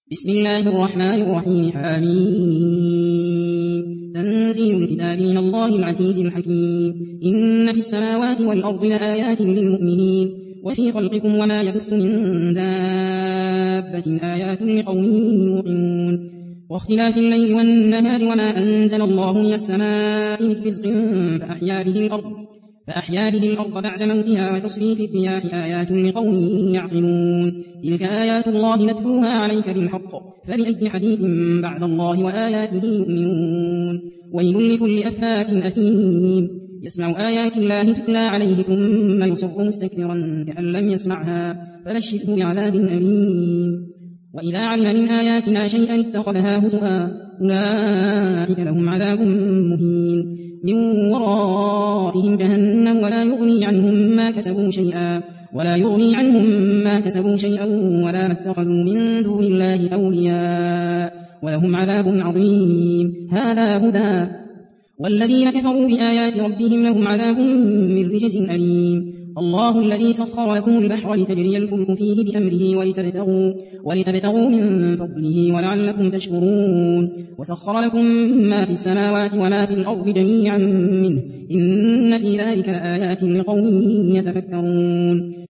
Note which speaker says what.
Speaker 1: بسم الله الرحمن الرحيم. حميم. تنزيل الكتاب من الله العزيز الحكيم. إن في السماوات والأرض لآيات للمؤمنين وفي خلقكم وما يبث من دابة آيات لقوم يوقنون واختلاف الليل والنهار وما أنزل الله من السماء من رزق فأحيا به الأرض بعد موتها وتصريف الرياح آيات لقوم يعقلون تلك آيات الله نتلوها عليك بالحق فبأي حديث بعد الله وآياته يؤمنون ويل لكل أفاك أثيم يسمع آيات الله تتلى عليه ثم يصر مستكبرا كأن لم يسمعها فبشره بعذاب أليم وإذا علم من آياتنا شيئا اتخذها هزؤا أولئك لهم عذاب مهين من ورائهم جهنم ولا يغني عنهم ما كسبوا شيئا ولا ما اتخذوا من دون الله أولياء ولهم عذاب عظيم هذا هدى والذين كفروا بآيات ربهم لهم عذاب من رجز أليم الله الذي سخر لكم البحر لتجري الفلك فيه بأمره ولتبتغوا من فضله ولعلكم تشكرون وسخر لكم ما في السماوات وما في الأرض جميعا منه إن في ذلك لآيات لقوم يتفكرون